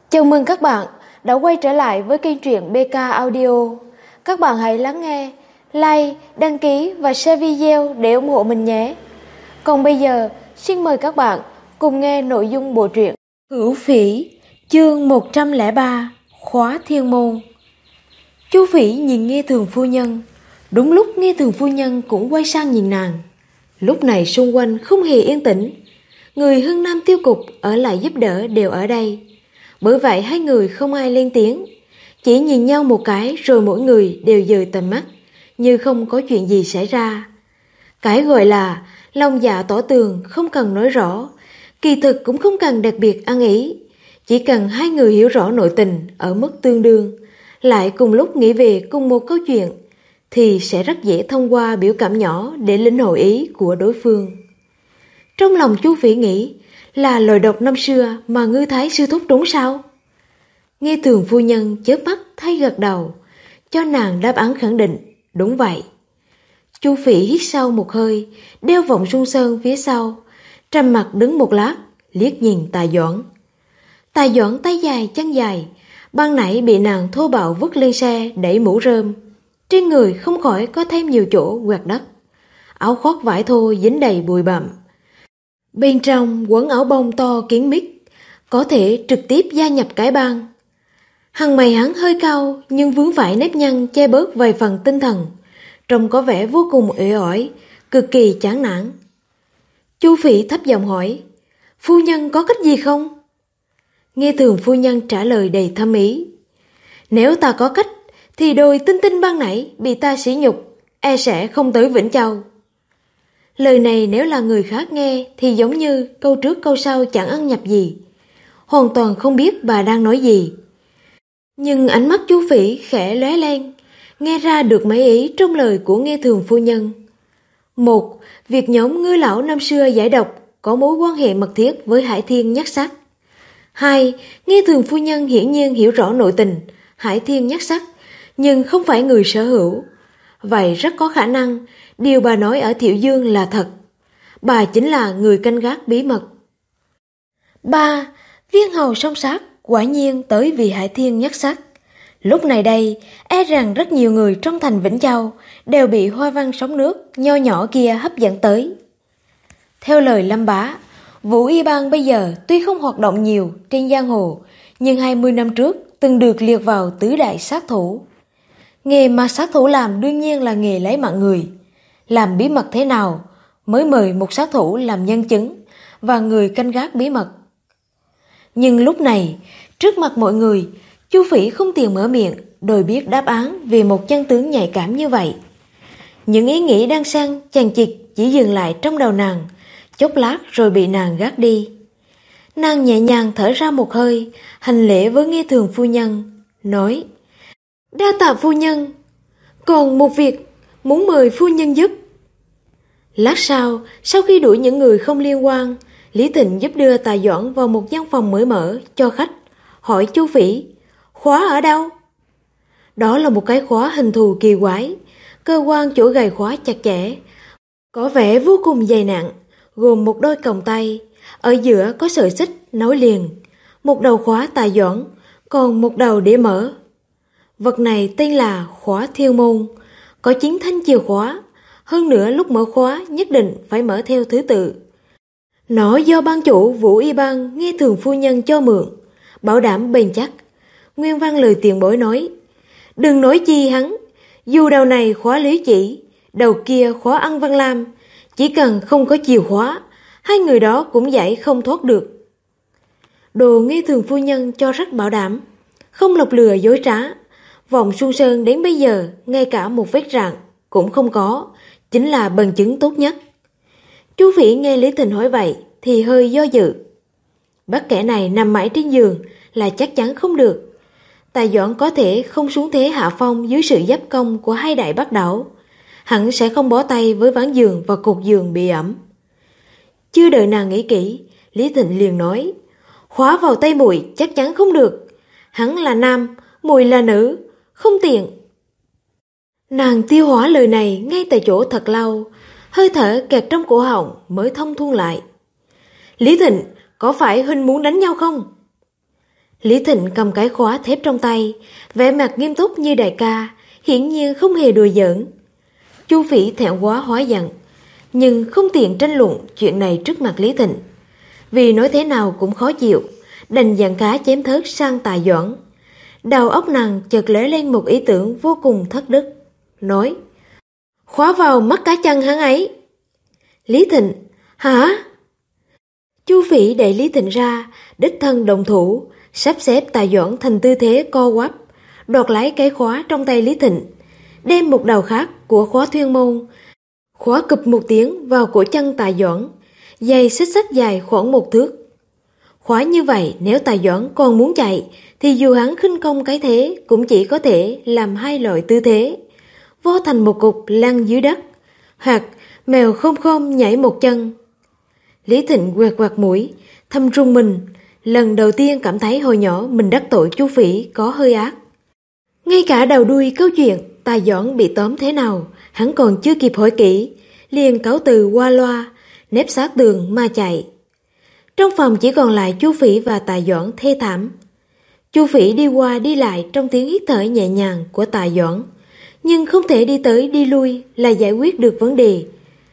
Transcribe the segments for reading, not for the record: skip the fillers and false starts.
Chào mừng các bạn đã quay trở lại với kênh truyện BK Audio. Các bạn hãy lắng nghe, like, đăng ký và share video để ủng hộ mình nhé. Còn bây giờ, xin mời các bạn cùng nghe nội dung bộ truyện Hữu Phỉ, chương 103, Khóa Thiên Môn. Chu Phỉ nhìn Nghe Thường phu nhân. Đúng lúc Nghe Thường phu nhân cũng quay sang nhìn nàng. Lúc này xung quanh không hề yên tĩnh. Người Hưng Nam tiêu cục ở lại giúp đỡ đều ở đây. Bởi vậy hai người không ai lên tiếng, chỉ nhìn nhau một cái rồi mỗi người đều dời tầm mắt, như không có chuyện gì xảy ra. Cái gọi là lòng dạ tỏ tường không cần nói rõ, kỳ thực cũng không cần đặc biệt ăn ý. Chỉ cần hai người hiểu rõ nội tình ở mức tương đương, lại cùng lúc nghĩ về cùng một câu chuyện, thì sẽ rất dễ thông qua biểu cảm nhỏ để lĩnh hội ý của đối phương. Trong lòng Chu Phỉ nghĩ, là lời độc năm xưa mà Ngư Thái sư thúc đúng sao? Nghe Thường phu nhân chớp mắt thay gật đầu, cho nàng đáp án khẳng định, đúng vậy. Chu Phỉ hít sâu một hơi, đeo vòng Xuân Sơn phía sau, trầm mặt đứng một lát, liếc nhìn Tài Doãn. Tài Doãn tay dài chân dài, ban nãy bị nàng thô bạo vứt lên xe đẩy mũ rơm, trên người không khỏi có thêm nhiều chỗ quẹt đất. Áo khoác vải thô dính đầy bụi bặm. Bên trong quấn áo bông to kín mít, có thể trực tiếp gia nhập cái bang. Hàng mày hắn hơi cao nhưng vướng vải nếp nhăn che bớt vài phần tinh thần, trông có vẻ vô cùng uể oải, cực kỳ chán nản. Chu Phỉ thấp giọng hỏi, phu nhân có cách gì không? Nghe Thường phu nhân trả lời đầy thâm ý, nếu ta có cách thì đôi tinh tinh ban nãy bị ta sỉ nhục, e sẽ không tới Vĩnh Châu. Lời này nếu là người khác nghe thì giống như câu trước câu sau chẳng ăn nhập gì, hoàn toàn không biết bà đang nói gì. Nhưng ánh mắt Chu Phỉ khẽ lóe lên, nghe ra được mấy ý trong lời của Nghe Thường phu nhân. Một, việc nhóm Ngư lão năm xưa giải độc có mối quan hệ mật thiết với Hải Thiên Nhất Sắc. Hai, Nghe Thường phu nhân hiển nhiên hiểu rõ nội tình Hải Thiên Nhất Sắc, nhưng không phải người sở hữu. Vậy rất có khả năng điều bà nói ở Thiệu Dương là thật. Bà chính là người canh gác bí mật. 3. Viên hầu song sát quả nhiên tới vì Hải Thiên Nhất Sắc. Lúc này đây, e rằng rất nhiều người trong thành Vĩnh Châu đều bị hoa văn sóng nước nho nhỏ kia hấp dẫn tới. Theo lời Lâm Bá, Vũ Y Bang bây giờ tuy không hoạt động nhiều trên giang hồ, nhưng 20 năm trước từng được liệt vào tứ đại sát thủ. Nghề mà sát thủ làm đương nhiên là nghề lấy mạng người. Làm bí mật thế nào mới mời một sát thủ làm nhân chứng và người canh gác bí mật. Nhưng lúc này, trước mặt mọi người, Chu Phỉ không tiện mở miệng đòi biết đáp án về một chân tướng nhạy cảm như vậy. Những ý nghĩ đang xen chằng chịt chỉ dừng lại trong đầu nàng, chốc lát rồi bị nàng gác đi. Nàng nhẹ nhàng thở ra một hơi, hành lễ với Nghe Thường phu nhân, nói, đa tạ phu nhân, còn một việc muốn mời phu nhân giúp. Lát sau khi đuổi những người không liên quan, Lý Tịnh giúp đưa Tài Doãn vào một gian phòng mới mở cho khách, hỏi Chu Phỉ, khóa ở đâu? Đó là một cái khóa hình thù kỳ quái, cơ quan chỗ gài khóa chặt chẽ, có vẻ vô cùng dày nặng, gồm một đôi còng tay, ở giữa có sợi xích nối liền, một đầu khóa Tài Doãn, còn một đầu để mở. Vật này tên là khóa Thiên Môn, có 9 thanh chìa khóa, hơn nữa lúc mở khóa nhất định phải mở theo thứ tự. Nó do ban chủ Vũ Y Bang Nghe Thường phu nhân cho mượn, bảo đảm bền chắc. Nguyên văn lời tiền bối nói, đừng nói chi hắn, dù đầu này khóa Lý Chỉ, đầu kia khóa Ân Văn Lam, chỉ cần không có chìa khóa, hai người đó cũng giải không thoát được. Đồ Nghe Thường phu nhân cho rất bảo đảm, không lọc lừa dối trá. Vòng Xuân Sơn đến bây giờ ngay cả một vết rạn cũng không có, chính là bằng chứng tốt nhất. Chu Phỉ nghe Lý Tình hỏi vậy thì hơi do dự. Bất kể này nằm mãi trên giường là chắc chắn không được. Tài Doãn có thể không xuống thế hạ phong dưới sự giáp công của hai đại bác đảo, hẳn sẽ không bó tay với ván giường và cột giường bị ẩm. Chưa đợi nàng nghĩ kỹ, Lý Tịnh liền nói, khóa vào tay muội chắc chắn không được. Hắn là nam, muội là nữ, không tiện. Nàng tiêu hóa lời này ngay tại chỗ thật lâu, hơi thở kẹt trong cổ họng mới thông thuận lại. Lý Thịnh, có phải huynh muốn đánh nhau không? Lý Thịnh cầm cái khóa thép trong tay, vẻ mặt nghiêm túc như đại ca, hiển nhiên không hề đùa giỡn. Chu Phỉ thẹn quá hóa giận, nhưng không tiện tranh luận chuyện này trước mặt Lý Thịnh. Vì nói thế nào cũng khó chịu, đành giận cá chém thớt sang Tài Doãn. Đầu óc nàng chợt lóe lên một ý tưởng vô cùng thất đức, nói: khóa vào mắt cá chân hắn ấy. Lý Thịnh: hả? Chu Phỉ đẩy Lý Thịnh ra, đích thân động thủ, sắp xếp Tài Doãn thành tư thế co quắp, đoạt lấy cái khóa trong tay Lý Thịnh, đem một đầu khác của khóa Thuyên Môn khóa cụp một tiếng vào cổ chân Tài Doãn, dây xích sắt dài khoảng 1 thước. Khóa như vậy, nếu Tài Doãn còn muốn chạy thì dù hắn khinh công cái thế cũng chỉ có thể làm 2 loại tư thế: vo thành một cục lăn dưới đất, hoặc mèo khom khom nhảy một chân. Lý Thịnh quẹt quẹt mũi, thầm rùng mình, lần đầu tiên cảm thấy hồi nhỏ mình đắc tội Chu Phỉ có hơi ác. Ngay cả đầu đuôi câu chuyện Tài Doãn bị tóm thế nào hắn còn chưa kịp hỏi kỹ, liền cáo từ qua loa, nép sát tường mà chạy. Trong phòng chỉ còn lại Chu Phỉ và Tài Doãn thê thảm. Chu Phỉ đi qua đi lại trong tiếng hít thở nhẹ nhàng của Tài Doãn, nhưng không thể đi tới đi lui là giải quyết được vấn đề.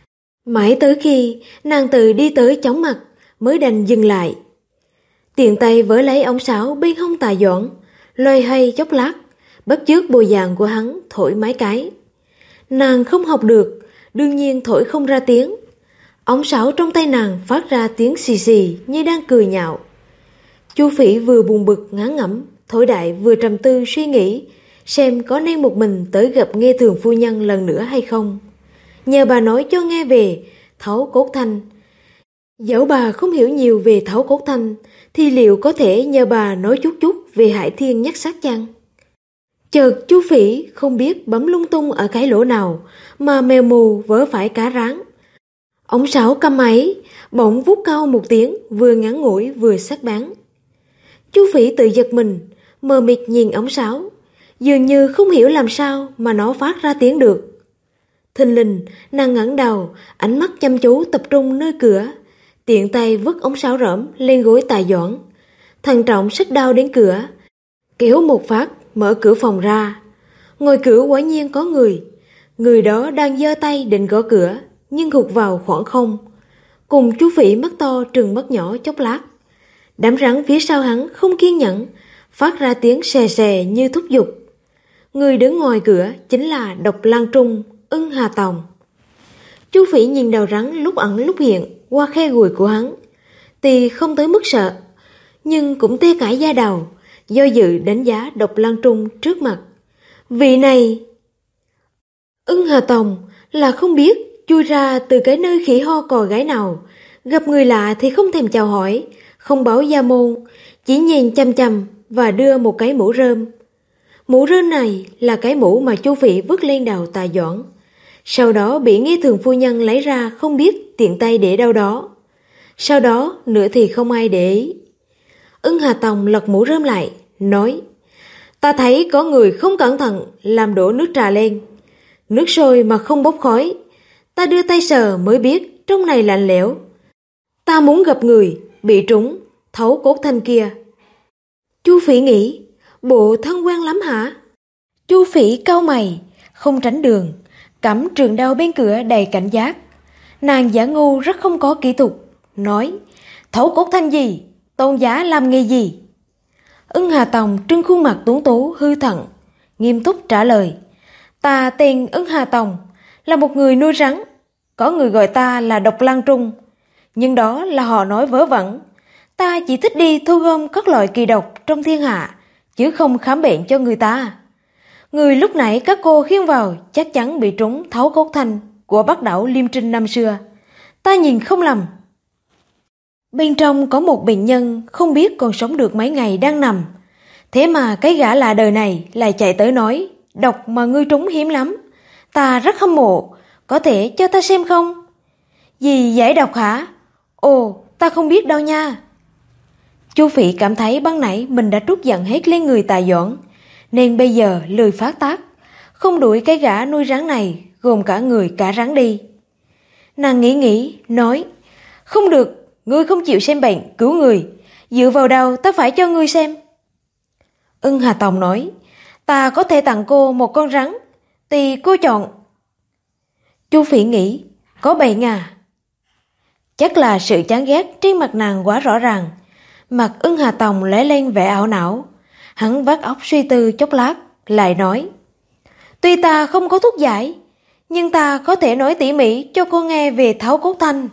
Mãi tới khi nàng tự đi tới chóng mặt mới đành dừng lại. Tiện tay vớ lấy ống sáo bên hông Tài Doãn, loay hay chốc lát, bắt chước bộ dạng của hắn thổi mấy cái. Nàng không học được, đương nhiên thổi không ra tiếng. Ống sáo trong tay nàng phát ra tiếng xì xì như đang cười nhạo. Chu Phỉ vừa buồn bực ngán ngẩm, thổi đại vừa trầm tư suy nghĩ xem có nên một mình tới gặp Nghe Thường phu nhân lần nữa hay không, nhờ bà nói cho nghe về Thấu Cốt Thanh. Dẫu bà không hiểu nhiều về Thấu Cốt Thanh thì liệu có thể nhờ bà nói chút chút về Hải Thiên Nhất Sát chăng? Chợt Chu Phỉ không biết bấm lung tung ở cái lỗ nào mà mèo mù vớ phải cá rán. Ống sáo căm ấy bỗng vút cao một tiếng, vừa ngắn ngủi vừa sắc bén. Chu Phỉ tự giật mình, mờ mịt nhìn ống sáo, dường như không hiểu làm sao mà nó phát ra tiếng được. Thình lình nàng ngẩng đầu, ánh mắt chăm chú tập trung nơi cửa, tiện tay vứt ống sáo rỗng lên gối Tài Doãn, thận trọng xách đao đến cửa, kéo một phát mở cửa phòng ra. Ngoài cửa quả nhiên có người. Người đó đang giơ tay định gõ cửa, nhưng hụt vào khoảng không. Cùng Chu Phỉ mắt to trừng mắt nhỏ chốc lát. Đám rắn phía sau hắn không kiên nhẫn, phát ra tiếng xè xè như thúc giục. Người đứng ngoài cửa chính là Độc Lang Trung, Ưng Hà Tòng. Chu Phỉ nhìn đầu rắn lúc ẩn lúc hiện qua khe gùi của hắn, thì không tới mức sợ, nhưng cũng tê cả da đầu, do dự đánh giá Độc Lang Trung trước mặt. Vị này... Ưng Hà Tòng là không biết chui ra từ cái nơi khỉ ho cò gáy nào, gặp người lạ thì không thèm chào hỏi, không báo gia môn, chỉ nhìn chăm chăm và đưa một cái mũ rơm. Mũ rơm này là cái mũ mà Chu Phỉ vứt lên đầu Tài Doãn, sau đó bị Nghe Thường phu nhân lấy ra không biết tiện tay để đâu đó. Sau đó nữa thì không ai để ý. Ưng Hà Tòng lật mũ rơm lại, nói: ta thấy có người không cẩn thận làm đổ nước trà lên. Nước sôi mà không bốc khói. Ta đưa tay sờ mới biết trong này lạnh lẽo. Ta muốn gặp người bị trúng Thấu Cốt Thanh kia. Chu Phỉ nghĩ, bộ thân quen lắm hả? Chu Phỉ cau mày, không tránh đường, cắm trường đao bên cửa đầy cảnh giác. Nàng giả ngu rất không có kỹ thuật, nói: Thấu Cốt Thanh gì? Tôn giá làm nghề gì? Ưng Hà Tòng trưng khuôn mặt tuấn tú hư thận, nghiêm túc trả lời: ta tên Ưng Hà Tòng, là một người nuôi rắn. Có người gọi ta là Độc Lang Trung, nhưng đó là họ nói vớ vẩn. Ta chỉ thích đi thu gom các loại kỳ độc trong thiên hạ, chứ không khám bệnh cho người ta. Người lúc nãy các cô khiêng vào chắc chắn bị trúng Thấu Cốt Thanh của Bắc đảo Liêm Trinh năm xưa. Ta nhìn không lầm. Bên trong có một bệnh nhân không biết còn sống được mấy ngày đang nằm. Thế mà cái gã lạ đời này lại chạy tới nói: độc mà ngươi trúng hiếm lắm, ta rất hâm mộ, có thể cho ta xem không? Gì giải độc hả? Ồ, ta không biết đâu nha. Chu Phỉ cảm thấy ban nãy mình đã trút giận hết lên người Tài Doãn, nên bây giờ lười phát tác, không đuổi cái gã nuôi rắn này gồm cả người cả rắn đi. Nàng nghĩ nói: không được, ngươi không chịu xem bệnh cứu người, dựa vào đâu ta phải cho ngươi xem? Ưng Hà Tòng nói, ta có thể tặng cô một con rắn, tùy cô chọn. Chu Phỉ nghĩ, có 7 à? Chắc là sự chán ghét trên mặt nàng quá rõ ràng. Mặt Ưng Hà Tòng lóe lên vẻ ảo não. Hắn vắt óc suy tư chốc lát, lại nói, tuy ta không có thuốc giải, nhưng ta có thể nói tỉ mỉ cho cô nghe về Tháo Cốt Thanh.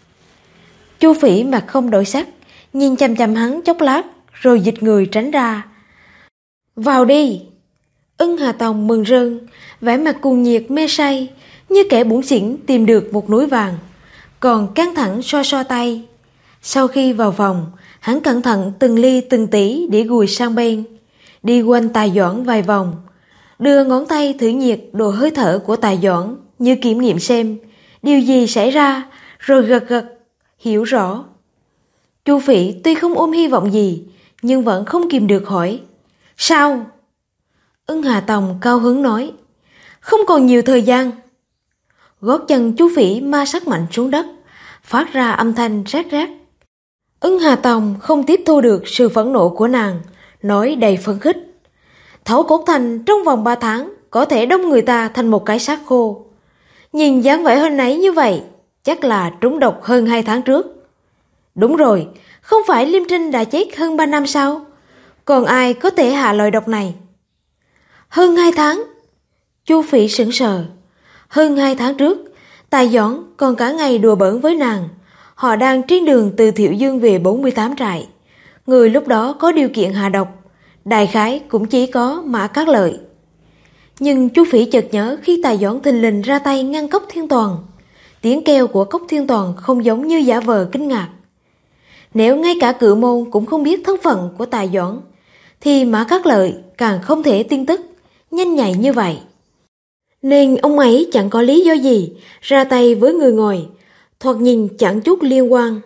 Chu Phỉ mặt không đổi sắc, nhìn chằm chằm hắn chốc lát, rồi dịch người tránh ra. Vào đi. Ưng Hà Tòng mừng rơn, vẻ mặt cuồng nhiệt mê say, như kẻ bủn xỉn tìm được một núi vàng, còn căng thẳng xoa tay. Sau khi vào vòng, hắn cẩn thận từng ly từng tí để gùi sang bên, đi quanh Tài Doãn vài vòng, đưa ngón tay thử nhiệt độ hơi thở của Tài Doãn như kiểm nghiệm xem điều gì xảy ra, rồi gật gật, hiểu rõ. Chu Phỉ tuy không ôm hy vọng gì, nhưng vẫn không kìm được hỏi, sao? Ưng Hà Tòng cao hứng nói, không còn nhiều thời gian. Gót chân Chu Phỉ ma sát mạnh xuống đất, phát ra âm thanh rát rát. Ưng Hà Tòng không tiếp thu được sự phẫn nộ của nàng, nói đầy phấn khích, Thấu Cốt Thanh trong vòng 3 tháng có thể đóng người ta thành một cái xác khô. Nhìn dáng vẻ hôm nấy như vậy, chắc là trúng độc hơn 2 tháng trước. Đúng rồi, không phải Liêm Trinh đã chết hơn 3 năm sao? Còn ai có thể hạ loại độc này? Hơn 2 tháng? Chu Phỉ sững sờ. Hơn 2 tháng trước, Tài Doãn còn cả ngày đùa bỡn với nàng. Họ đang trên đường từ Thiệu Dương về 48 trại. Người lúc đó có điều kiện hạ độc, đại khái cũng chỉ có Mã Cát Lợi. Nhưng Chu Phỉ chợt nhớ khi Tài Doãn thình lình ra tay ngăn Cốc Thiên Toàn, tiếng kêu của Cốc Thiên Toàn không giống như giả vờ kinh ngạc. Nếu ngay cả Cự Môn cũng không biết thân phận của Tài Doãn, thì Mã Cát Lợi càng không thể tin tức nhanh nhạy như vậy. Nên ông ấy chẳng có lý do gì ra tay với người ngoài, thoạt nhìn chẳng chút liên quan.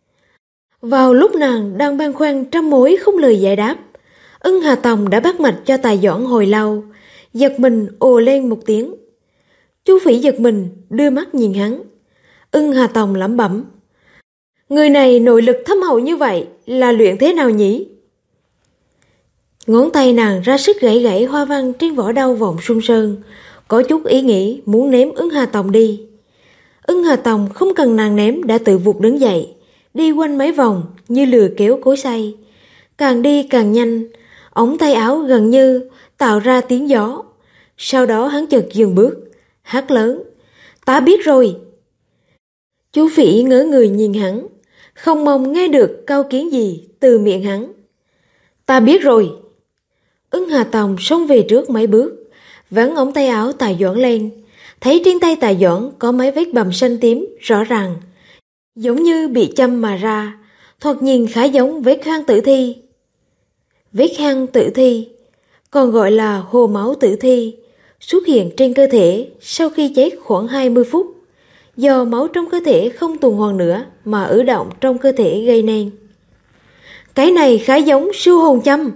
Vào lúc nàng đang băn khoăn trăm mối không lời giải đáp, Ưng Hà Tòng đã bắt mạch cho Tài Doãn hồi lâu, giật mình ồ lên một tiếng. Chu Phỉ giật mình đưa mắt nhìn hắn. Ưng Hà Tòng lẩm bẩm, người này nội lực thâm hậu như vậy là luyện thế nào nhỉ? Ngón tay nàng ra sức gãy gãy hoa văn trên vỏ đao vọng Xuân Sơn, có chút ý nghĩ muốn ném Ưng Hà Tòng đi. Ưng Hà Tòng không cần nàng ném đã tự vụt đứng dậy, đi quanh mấy vòng như lừa kéo cối xay. Càng đi càng nhanh, ống tay áo gần như tạo ra tiếng gió. Sau đó hắn chợt dừng bước, hét lớn, ta biết rồi. Chu Phỉ ngỡ người nhìn hắn, không mong nghe được câu kiến gì từ miệng hắn. Ta biết rồi. Ưng Hà Tòng xông về trước mấy bước, vén ống tay áo Tài Doãn lên, thấy trên tay Tài Doãn có mấy vết bầm xanh tím rõ ràng, giống như bị châm mà ra, thoạt nhìn khá giống vết hang tử thi. Vết hang tử thi, còn gọi là hồ máu tử thi, xuất hiện trên cơ thể sau khi chết khoảng 20 phút, do máu trong cơ thể không tuần hoàn nữa mà ứ động trong cơ thể gây nên. Cái này khá giống siêu hồn châm.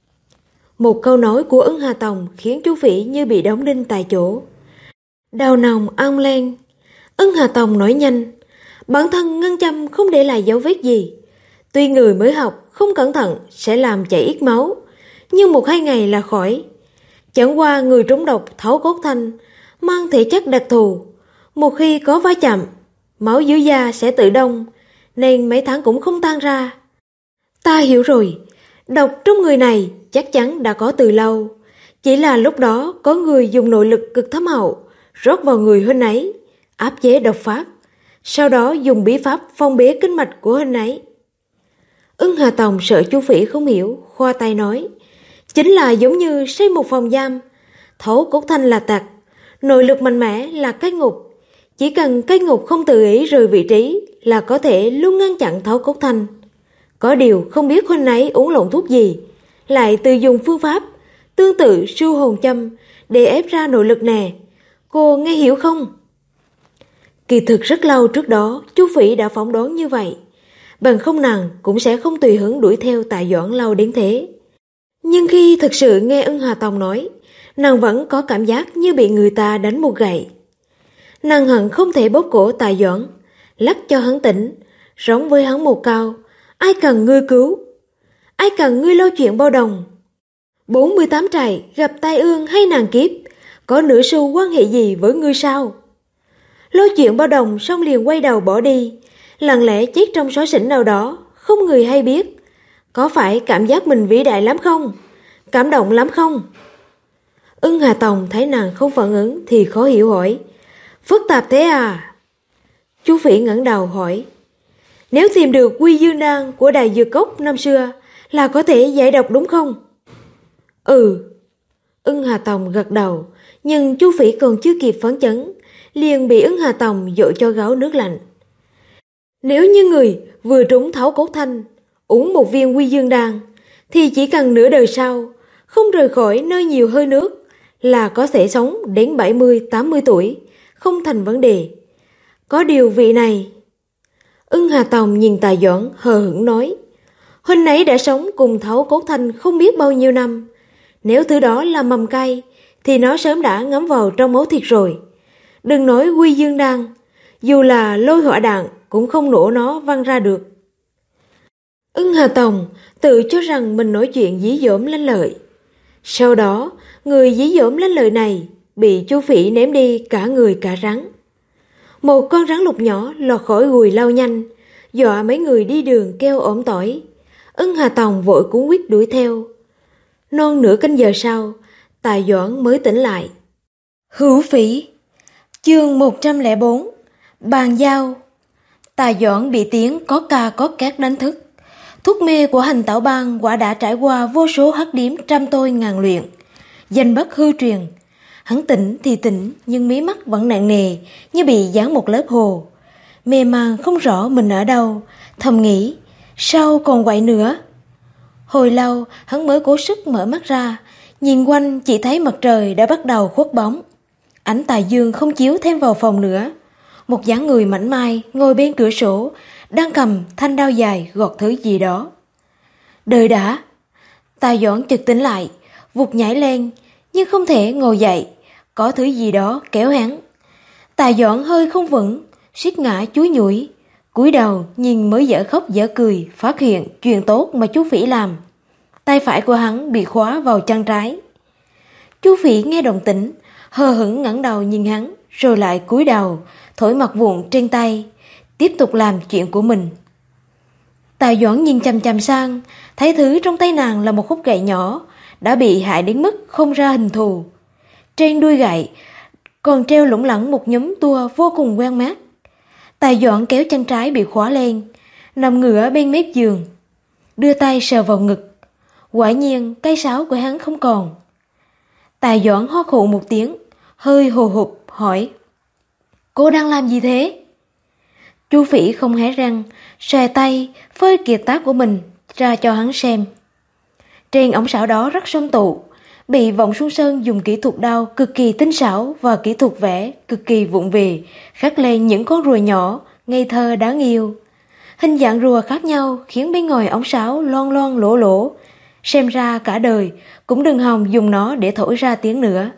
Một câu nói của Ưng Hà Tòng khiến Chu Phỉ như bị đóng đinh tại chỗ. Đầu nòng ong lên. Ưng Hà Tòng nói nhanh, bản thân ngân châm không để lại dấu vết gì. Tuy người mới học không cẩn thận sẽ làm chảy ít máu, nhưng 1-2 ngày là khỏi. Chẳng qua người trúng độc Thấu Cốt Thanh mang thể chất đặc thù, một khi có va chạm, máu dưới da sẽ tự đông, nên mấy tháng cũng không tan ra. Ta hiểu rồi, độc trong người này chắc chắn đã có từ lâu, chỉ là lúc đó có người dùng nội lực cực thâm hậu rót vào người huynh ấy, áp chế độc phát, sau đó dùng bí pháp phong bế kinh mạch của huynh ấy. Ưng Hà Tòng sợ Chu Phỉ không hiểu, khoa tay nói, chính là giống như xây một phòng giam, Thấu Cốt Thanh là tặc, nội lực mạnh mẽ là cái ngục, chỉ cần cái ngục không tự ý rời vị trí là có thể luôn ngăn chặn Thấu Cốt Thanh. Có điều không biết huynh ấy uống lộn thuốc gì, lại tự dùng phương pháp tương tự siêu hồn châm để ép ra nội lực nè, cô nghe hiểu không? Kỳ thực rất lâu trước đó Chu Phỉ đã phỏng đoán như vậy, bằng không nàng cũng sẽ không tùy hứng đuổi theo Tài Doãn lâu đến thế. Nhưng khi thực sự nghe Ưng Hà Tòng nói, nàng vẫn có cảm giác như bị người ta đánh một gậy. Nàng hận không thể bóp cổ Tài Doãn, lắc cho hắn tỉnh, rống với hắn một câu, ai cần ngươi cứu, ai cần ngươi lo chuyện bao đồng. 48 trại gặp tai ương hay nàng kiếp, có nửa xu quan hệ gì với ngươi sao? Lôi chuyện bao đồng xong liền quay đầu bỏ đi, lặng lẽ chết trong xó xỉnh nào đó, không người hay biết. Có phải cảm giác mình vĩ đại lắm không? Cảm động lắm không? Ưng Hà Tòng thấy nàng không phản ứng thì khó hiểu hỏi, phức tạp thế à? Chu Phỉ ngẩng đầu hỏi, nếu tìm được Quy Dương Đan của Đại Dược Cốc năm xưa là có thể giải độc đúng không? Ừ. Ưng Hà Tòng gật đầu, nhưng Chu Phỉ còn chưa kịp phấn chấn, liền bị Ưng Hà Tòng dội cho gáo nước lạnh. Nếu như người vừa trúng Tháo Cốt Thanh, uống một viên Quy Dương Đan, thì chỉ cần nửa đời sau, không rời khỏi nơi nhiều hơi nước, là có thể sống đến 70-80 tuổi, không thành vấn đề. Có điều vị này... Ưng Hà Tòng nhìn Tài Doãn hờ hững nói, huynh ấy đã sống cùng Tháo Cốt Thanh không biết bao nhiêu năm. Nếu thứ đó là mầm cây, thì nó sớm đã ngấm vào trong máu thịt rồi. Đừng nói Quy Dương Đan, dù là lôi hỏa đạn cũng không nổ nó văng ra được. Ưng Hà Tòng tự cho rằng mình nói chuyện dí dỏm lanh lợi. Sau đó, người dí dỏm lanh lợi này bị Chu Phỉ ném đi cả người cả rắn. Một con rắn lục nhỏ lọt khỏi gùi lao nhanh, dọa mấy người đi đường kêu ổm tỏi. Ưng Hà Tòng vội cuốn quýt đuổi theo. Non nửa canh giờ sau, Tài Doãn mới tỉnh lại. Hữu Phỉ. Chương 104. Bàn giao. Tài Doãn bị tiếng có ca có két đánh thức. Thuốc mê của Hành Tảo Bang quả đã trải qua vô số hắc điếm trăm tôi ngàn luyện, danh bất hư truyền. Hắn tỉnh thì tỉnh, nhưng mí mắt vẫn nặng nề như bị dán một lớp hồ. Mê man không rõ mình ở đâu, thầm nghĩ sao còn quậy nữa. Hồi lâu hắn mới cố sức mở mắt ra, nhìn quanh chỉ thấy mặt trời đã bắt đầu khuất bóng. Ánh tà dương không chiếu thêm vào phòng nữa. Một dáng người mảnh mai ngồi bên cửa sổ, đang cầm thanh đao dài gọt thứ gì đó. Đợi đã. Tài Doãn chợt tỉnh lại, vụt nhảy lên, nhưng không thể ngồi dậy, có thứ gì đó kéo hắn. Tài Doãn hơi không vững, suýt ngã chúi nhủi, cúi đầu nhìn mới dở khóc dở cười, phát hiện chuyện tốt mà chú Phỉ làm. Tay phải của hắn bị khóa vào chân trái. Chú Phỉ nghe động tĩnh, hờ hững ngẩng đầu nhìn hắn, rồi lại cúi đầu, thổi mặt vụn trên tay, tiếp tục làm chuyện của mình. Tài Doãn nhìn chằm chằm sang, thấy thứ trong tay nàng là một khúc gậy nhỏ, đã bị hại đến mức không ra hình thù. Trên đuôi gậy còn treo lủng lẳng một nhóm tua vô cùng quen mắt. Tài Doãn kéo chân trái bị khóa lên, nằm ngửa bên mép giường, đưa tay sờ vào ngực. Quả nhiên cây sáo của hắn không còn. Tài Doãn ho khụ một tiếng, hơi hồ hụt hỏi, cô đang làm gì thế? Chu Phỉ không hé răng, xòe tay phơi kiệt tác của mình ra cho hắn xem. Trên ống sáo đó rất song tụ, bị Vọng Xuân Sơn dùng kỹ thuật đao cực kỳ tinh xảo và kỹ thuật vẽ cực kỳ vụng về khắc lên những con rùa nhỏ ngây thơ đáng yêu. Hình dạng rùa khác nhau khiến bên ngoài ống sáo loang loang lỗ lỗ, xem ra cả đời cũng đừng hòng dùng nó để thổi ra tiếng nữa.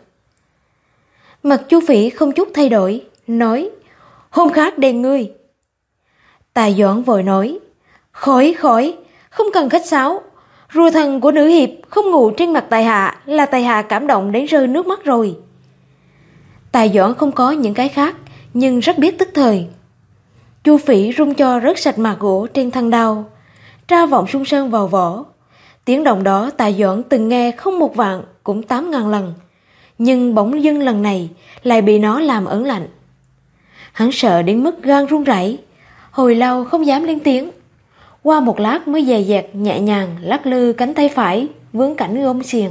Mặt Chu Phỉ không chút thay đổi, nói, hôm khác đền ngươi. Tài Doãn vội nói, khỏi, không cần khách sáo. Rùa thần của nữ hiệp không ngủ trên mặt tài hạ là tài hạ cảm động đến rơi nước mắt rồi. Tài Doãn không có những cái khác, nhưng rất biết tức thời. Chu Phỉ rung cho rớt sạch mạc gỗ trên thân đao, tra Vọng Xuân Sơn vào vỏ. Tiếng động đó Tài Doãn từng nghe không 1 vạn cũng 8.000 lần, nhưng bỗng dưng lần này lại bị nó làm ớn lạnh. Hắn sợ đến mức gan run rẩy, hồi lâu không dám lên tiếng. Qua một lát mới dè dẹt nhẹ nhàng lắc lư cánh tay phải vướng cảnh gông xiềng.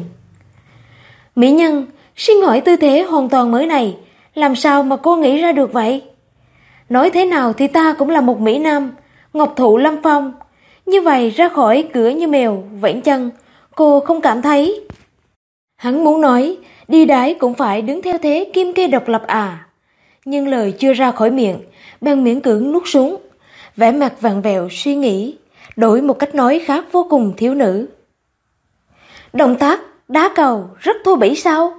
Mỹ nhân, xin hỏi tư thế hoàn toàn mới này, làm sao mà cô nghĩ ra được vậy? Nói thế nào thì ta cũng là một Mỹ Nam, ngọc thụ lâm phong. Như vậy ra khỏi cửa như mèo, vẫy chân, cô không cảm thấy. Hắn muốn nói, đi đái cũng phải đứng theo thế kim kê độc lập à. Nhưng lời chưa ra khỏi miệng, bèn miễn cưỡng nuốt xuống, vẻ mặt vặn vẹo suy nghĩ, đổi một cách nói khác vô cùng thiếu nữ. Động tác đá cầu rất thô bỉ sao?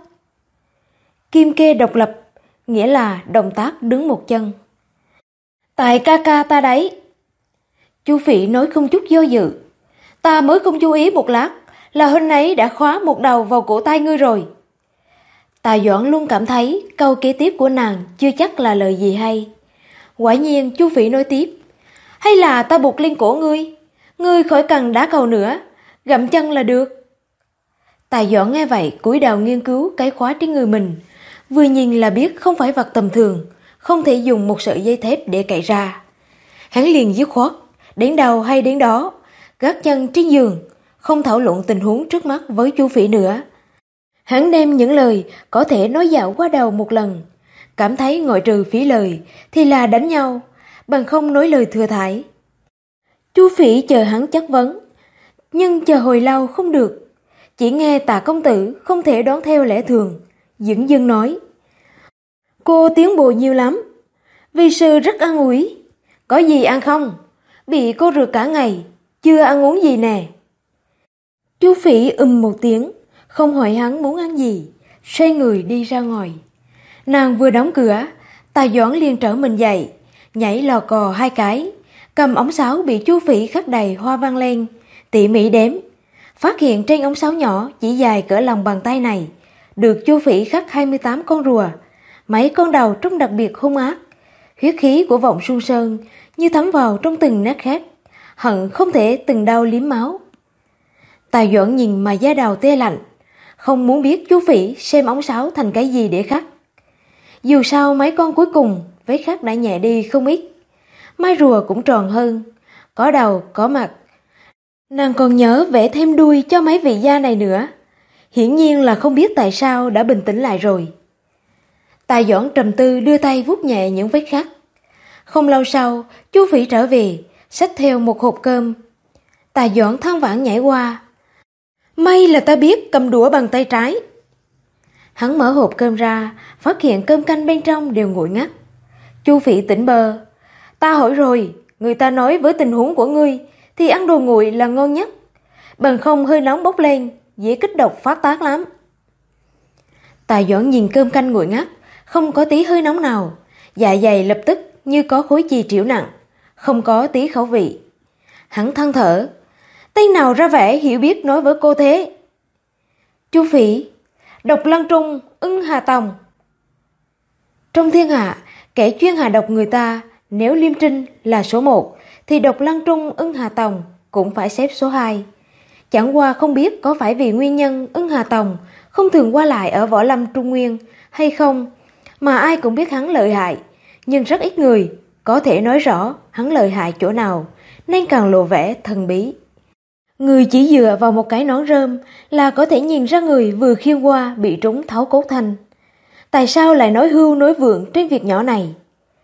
Kim kê độc lập nghĩa là động tác đứng một chân. Tại ca ca ta đấy. Chu Phỉ nói không chút do dự. Ta mới không chú ý một lát, là huynh ấy đã khóa một đầu vào cổ tay ngươi rồi. Tạ Doãn luôn cảm thấy câu kế tiếp của nàng chưa chắc là lời gì hay. Quả nhiên Chu Phỉ nói tiếp, hay là ta buộc lên cổ ngươi, ngươi khỏi cần đá cầu nữa, gặm chân là được. Tạ Doãn nghe vậy cúi đầu nghiên cứu cái khóa trên người mình, vừa nhìn là biết không phải vật tầm thường, không thể dùng một sợi dây thép để cạy ra. Hắn liền dứt khoát, đến đâu hay đến đó, gác chân trên giường, không thảo luận tình huống trước mắt với Chu Phỉ nữa. Hắn đem những lời có thể nói dạo qua đầu một lần, cảm thấy ngoại trừ phí lời thì là đánh nhau, bằng không nói lời thừa thãi. Chu Phỉ chờ hắn chất vấn, nhưng chờ hồi lâu không được, chỉ nghe Tạ công tử không thể đoán theo lẽ thường, dửng dưng nói: Cô tiến bộ nhiều lắm, vi sư rất an ủi. Có gì ăn không? Bị cô rượt cả ngày, chưa ăn uống gì nè. Chu Phỉ một tiếng, không hỏi hắn muốn ăn gì, xoay người đi ra ngoài. Nàng vừa đóng cửa, Tạ Doãn liền trở mình dậy, nhảy lò cò 2 cái, cầm ống sáo bị Chu Phỉ khắc đầy hoa văn lên, tỉ mỉ đếm, phát hiện trên ống sáo nhỏ chỉ dài cỡ lòng bàn tay này, được Chu Phỉ khắc 28 con rùa, mấy con đầu trông đặc biệt hung ác. Huyết khí của Vọng Xuân Sơn như thấm vào trong từng nét khắc, hận không thể từng đau liếm máu. Tạ Doãn nhìn mà da đầu tê lạnh, không muốn biết Chu Phỉ xem ống sáo thành cái gì để khắc. Dù sao mấy con cuối cùng vết khắc đã nhẹ đi không ít, mai rùa cũng tròn hơn, có đầu có mặt. Nàng còn nhớ vẽ thêm đuôi cho mấy vị gia này nữa, hiển nhiên là không biết tại sao đã bình tĩnh lại rồi. Tạ Doãn trầm tư đưa tay vuốt nhẹ những vết khắc. Không lâu sau, Chu Phỉ trở về, xách theo một hộp cơm. Tạ Doãn than vãn nhảy qua, may là ta biết cầm đũa bằng tay trái. Hắn mở hộp cơm ra, phát hiện cơm canh bên trong đều nguội ngắt. Chu Phỉ tỉnh bơ, ta hỏi rồi, người ta nói với tình huống của ngươi thì ăn đồ nguội là ngon nhất, bằng không hơi nóng bốc lên, dễ kích độc phát tác lắm. Tạ Doãn nhìn cơm canh nguội ngắt, không có tí hơi nóng nào, dạ dày lập tức như có khối chì trĩu nặng, không có tí khẩu vị. Hắn than thở, tên nào ra vẻ hiểu biết nói với cô thế? Chu Phỉ, độc lăng trung, ưng hà tòng. Trong thiên hạ, kẻ chuyên hạ độc người ta, nếu Liêm Trinh là số 1, thì độc lăng trung, ưng hà tòng cũng phải xếp số 2. Chẳng qua không biết có phải vì nguyên nhân ưng hà tòng không thường qua lại ở võ lâm Trung Nguyên hay không, mà ai cũng biết hắn lợi hại, nhưng rất ít người có thể nói rõ hắn lợi hại chỗ nào, nên càng lộ vẻ thần bí. Người chỉ dựa vào một cái nón rơm là có thể nhìn ra người vừa khiêu qua bị trúng thấu cốt thanh. Tại sao lại nói hưu nói vượng trên việc nhỏ này?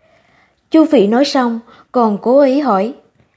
Chu Phỉ nói xong còn cố ý hỏi,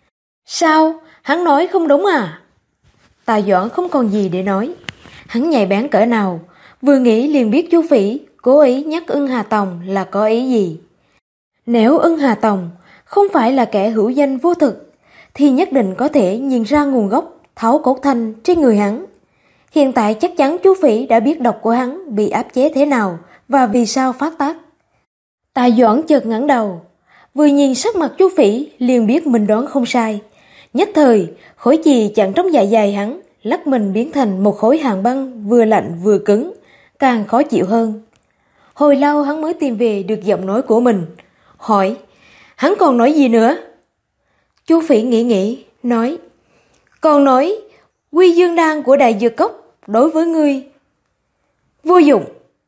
sao, hắn nói không đúng à? Tạ Doãn không còn gì để nói. Hắn nhạy bén cỡ nào, vừa nghĩ liền biết Chu Phỉ cố ý nhắc ưng hà tòng là có ý gì. Nếu ưng hà tòng không phải là kẻ hữu danh vô thực, thì nhất định có thể nhìn ra nguồn gốc thấu cốt thanh trên người hắn. Hiện tại chắc chắn Chu Phỉ đã biết độc của hắn bị áp chế thế nào và vì sao phát tác. Tạ Doãn chợt ngẩng đầu, vừa nhìn sắc mặt Chu Phỉ liền biết mình đoán không sai. Nhất thời, khối chì chặn trong dạ dày hắn lắc mình biến thành một khối hàn băng vừa lạnh vừa cứng, càng khó chịu hơn. Hồi lâu hắn mới tìm về được giọng nói của mình, hỏi, hắn còn nói gì nữa? Chu Phỉ nghĩ, nói, còn nói, Quy Dương Đan của Đại Dược Cốc đối với ngươi vô dụng.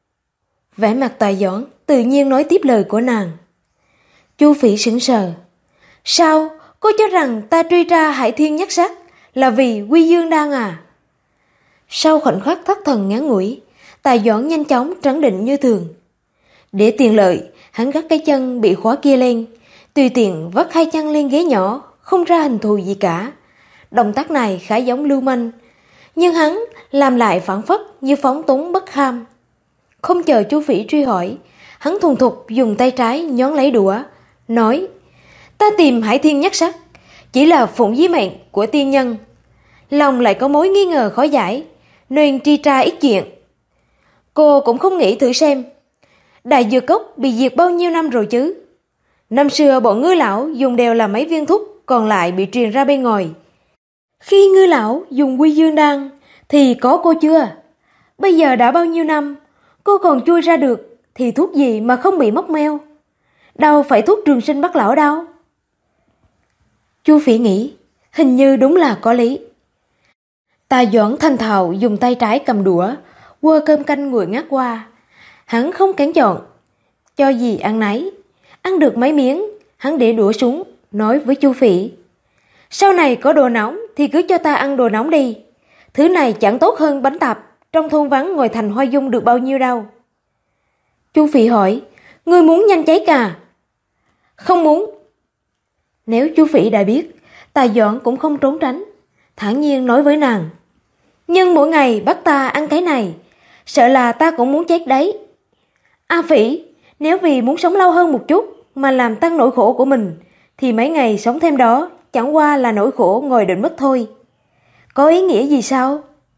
Vẻ mặt Tạ Doãn tự nhiên nói tiếp lời của nàng. Chu Phỉ sững sờ, sao, cô cho rằng ta truy ra Hải Thiên Nhất Sắc là vì Quy Dương Đan à? Sau khoảnh khắc thất thần ngắn ngủi, Tạ Doãn nhanh chóng trấn định như thường. Để tiện lợi, hắn gác cái chân bị khóa kia lên, tùy tiện vắt 2 chân lên ghế nhỏ, không ra hình thù gì cả. Động tác này khá giống lưu manh, nhưng hắn làm lại phản phất như phóng túng bất kham. Không chờ Chu Phỉ truy hỏi, hắn thuần thục dùng tay trái nhón lấy đũa, nói, ta tìm Hải Thiên Nhất Sắc chỉ là phụng dí mệnh của tiên nhân, lòng lại có mối nghi ngờ khó giải, nên tri tra ít chuyện. Cô cũng không nghĩ thử xem, Đại Dược Cốc bị diệt bao nhiêu năm rồi chứ? Năm xưa bọn Ngư lão dùng đều là mấy viên thuốc, còn lại bị truyền ra bên ngoài. Khi Ngư lão dùng Quy Dương Đan thì có cô chưa? Bây giờ đã bao nhiêu năm, cô còn chui ra được thì thuốc gì mà không bị móc meo? Đâu phải thuốc trường sinh bất lão đâu. Chu Phỉ nghĩ, hình như đúng là có lý. Tài Doãn thành thạo dùng tay trái cầm đũa, quơ cơm canh nguội ngắt qua. Hắn không kén chọn, cho gì ăn nấy. Ăn được mấy miếng, hắn để đũa xuống, nói với Chu Phỉ: sau này có đồ nóng thì cứ cho ta ăn đồ nóng đi. Thứ này chẳng tốt hơn bánh tạp trong thôn vắng ngồi thành Hoa Dung được bao nhiêu đâu. Chu Phỉ hỏi: ngươi muốn nhanh cháy cà? Không muốn. Nếu Chu Phỉ đã biết, Tài Doãn cũng không trốn tránh, thản nhiên nói với nàng: nhưng mỗi ngày bắt ta ăn cái này, sợ là ta cũng muốn chết đấy. A Phỉ, nếu vì muốn sống lâu hơn một chút mà làm tăng nỗi khổ của mình, thì mấy ngày sống thêm đó chẳng qua là nỗi khổ ngồi định mất thôi. Có ý nghĩa gì sao?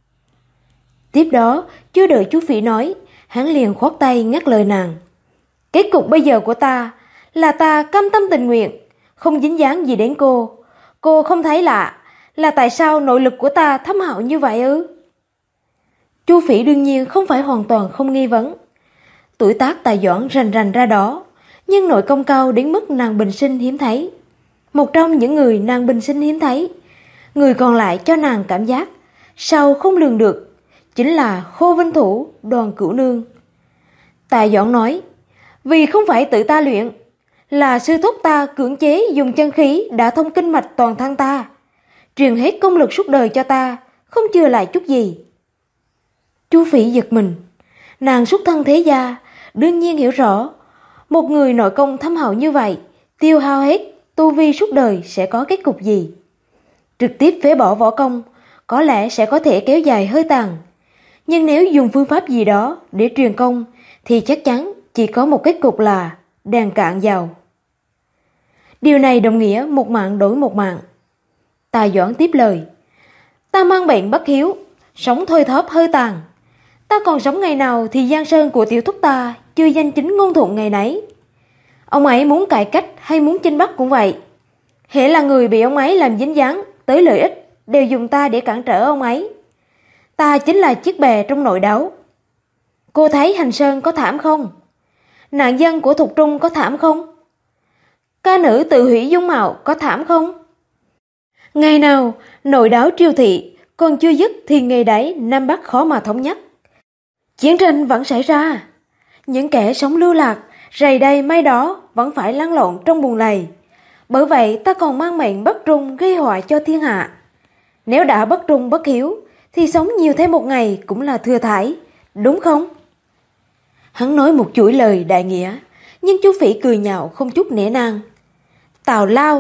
Tiếp đó, chưa đợi chú Phỉ nói, hắn liền khoát tay ngắt lời nàng. Kết cục bây giờ của ta là ta cam tâm tình nguyện, không dính dáng gì đến cô. Cô không thấy lạ là tại sao nội lực của ta thâm hậu như vậy ư? Chu Phỉ đương nhiên không phải hoàn toàn không nghi vấn. Tuổi tác Tài Doãn rành rành ra đó, nhưng nội công cao đến mức nàng bình sinh hiếm thấy. Một trong những người nàng bình sinh hiếm thấy, người còn lại cho nàng cảm giác sao không lường được, chính là Khô Vinh Thủ, Đoàn Cửu Nương. Tài Doãn nói: vì không phải tự ta luyện, là sư thúc ta cưỡng chế dùng chân khí đã thông kinh mạch toàn thân ta, truyền hết công lực suốt đời cho ta, không chừa lại chút gì. Chu Phỉ giật mình. Nàng xuất thân thế gia, đương nhiên hiểu rõ, một người nội công thâm hậu như vậy, tiêu hao hết tu vi suốt đời sẽ có kết cục gì. Trực tiếp phế bỏ võ công, có lẽ sẽ có thể kéo dài hơi tàn. Nhưng nếu dùng phương pháp gì đó để truyền công, thì chắc chắn chỉ có một kết cục là đèn cạn dầu. Điều này đồng nghĩa một mạng đổi một mạng. Tài Doãn tiếp lời: ta mang bệnh bất hiếu, sống thôi thóp hơi tàn. Ta còn sống ngày nào thì giang sơn của tiểu thúc ta chưa danh chính ngôn thuận ngày nấy. Ông ấy muốn cải cách hay muốn chinh bắc cũng vậy. Hễ là người bị ông ấy làm dính dáng tới lợi ích, đều dùng ta để cản trở ông ấy. Ta chính là chiếc bè trong nội đấu. Cô thấy Hành Sơn có thảm không? Nạn dân của Thục Trung có thảm không? Ca nữ tự hủy dung mạo có thảm không? Ngày nào nội đấu triều thị còn chưa dứt thì ngày đấy Nam Bắc khó mà thống nhất. Chiến tranh vẫn xảy ra. Những kẻ sống lưu lạc, rầy đây may đó vẫn phải lăn lộn trong bùn lầy. Bởi vậy ta còn mang mệnh bất trung gây họa cho thiên hạ. Nếu đã bất trung bất hiếu, thì sống nhiều thêm một ngày cũng là thừa thải, đúng không? Hắn nói một chuỗi lời đại nghĩa, nhưng Chu Phỉ cười nhạo không chút nể nang. Tào lao!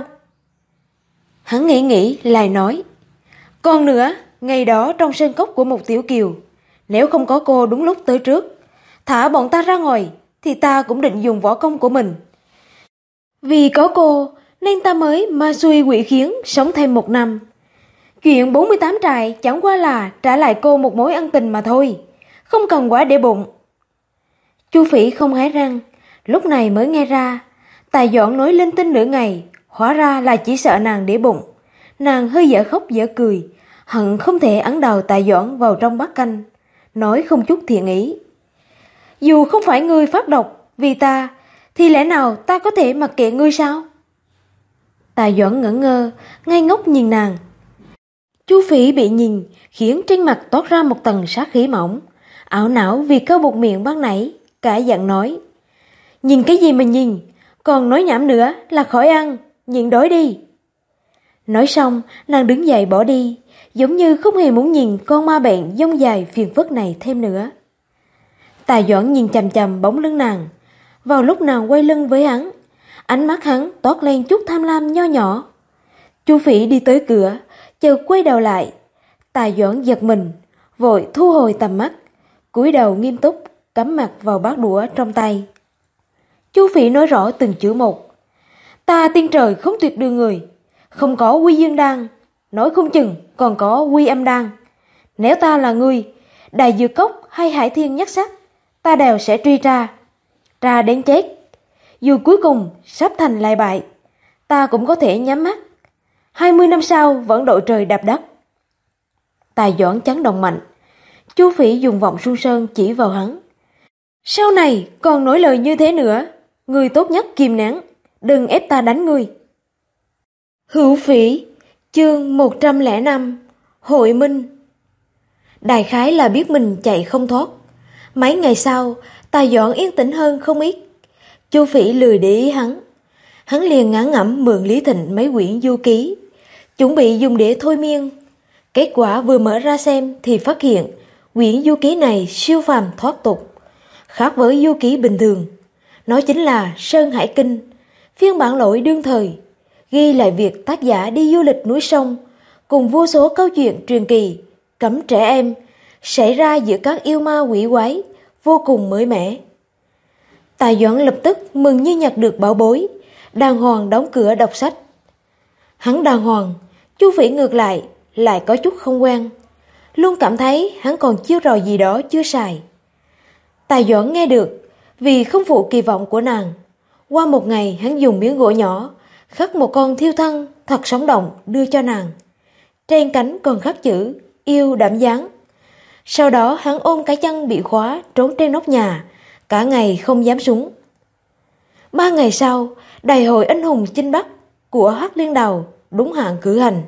Hắn nghĩ lại nói: còn nữa, ngày đó trong sân cốc của một tiểu kiều, nếu không có cô đúng lúc tới trước, thả bọn ta ra ngoài, thì ta cũng định dùng võ công của mình. Vì có cô nên ta mới ma xui quỷ khiến sống thêm một năm. Chuyện 48 trại chẳng qua là trả lại cô một mối ân tình mà thôi, không cần quá để bụng. Chu Phỉ không hé răng, lúc này mới nghe ra Tài Doãn nói linh tinh nửa ngày, hóa ra là chỉ sợ nàng để bụng. Nàng hơi dở khóc dở cười, hận không thể ấn đầu Tài Doãn vào trong bát canh, nói không chút thiện ý: dù không phải ngươi phát độc vì ta, thì lẽ nào ta có thể mặc kệ ngươi sao? Tài Doãn ngẩn ngơ, ngây ngốc nhìn nàng. Chu Phỉ bị nhìn khiến trên mặt toát ra một tầng sát khí mỏng, ảo não vì câu buộc miệng ban nãy, cả giận nói: nhìn cái gì mà nhìn, còn nói nhảm nữa là khỏi ăn, nhịn đói đi. Nói xong, nàng đứng dậy bỏ đi, giống như không hề muốn nhìn con ma bệnh dông dài phiền phức này thêm nữa. Tài Doãn nhìn chằm chằm bóng lưng nàng. Vào lúc nàng quay lưng với hắn, ánh mắt hắn toát lên chút tham lam nho nhỏ. Chu Phỉ đi tới cửa, chợt quay đầu lại. Tài Doãn giật mình, vội thu hồi tầm mắt, cúi đầu nghiêm túc cắm mặt vào bát đũa trong tay. Chu Phỉ nói rõ từng chữ một: ta tiên trời không tuyệt đường người, không có quy dương đan, nói không chừng còn có quy âm đan. Nếu ta là ngươi, Đại Dược Cốc hay Hải Thiên Nhất Sắc, ta đều sẽ truy tra đến chết. Dù cuối cùng sắp thành lại bại, ta cũng có thể nhắm mắt 20 năm sau vẫn đội trời đạp đất. Tài Doãn chấn động mạnh. Chu Phỉ dùng vọng Xuân Sơn chỉ vào hắn. Sau này còn nói lời như thế nữa, ngươi tốt nhất kìm nén, đừng ép ta đánh ngươi. Hữu Phỉ, chương 105, Hội Minh. Đại khái là biết mình chạy không thoát. Mấy ngày sau, Tài Doãn yên tĩnh hơn không ít. Chu Phỉ lười để ý hắn. Hắn liền ngán ngẩm mượn Lý Thịnh mấy quyển du ký, chuẩn bị dùng để thôi miên. Kết quả vừa mở ra xem thì phát hiện quyển du ký này siêu phàm thoát tục, khác với du ký bình thường. Nó chính là Sơn Hải Kinh, phiên bản lỗi đương thời, ghi lại việc tác giả đi du lịch núi sông, cùng vô số câu chuyện truyền kỳ, cấm trẻ em, xảy ra giữa các yêu ma quỷ quái, vô cùng mới mẻ. Tài Doãn lập tức mừng như nhặt được bảo bối, đàng hoàng đóng cửa đọc sách. Hắn đàng hoàng, Chu Phỉ ngược lại có chút không quen, luôn cảm thấy hắn còn chiêu trò gì đó chưa xài. Tài Doãn nghe được, vì không phụ kỳ vọng của nàng. Qua một ngày hắn dùng miếng gỗ nhỏ, khắc một con thiêu thân thật sống động đưa cho nàng. Trên cánh còn khắc chữ yêu đảm dáng. Sau đó hắn ôm cái chân bị khóa trốn trên nóc nhà, cả ngày không dám xuống. 3 ngày sau, đại hội anh hùng chinh Bắc của Hắc Liên Đào đúng hạn cử hành.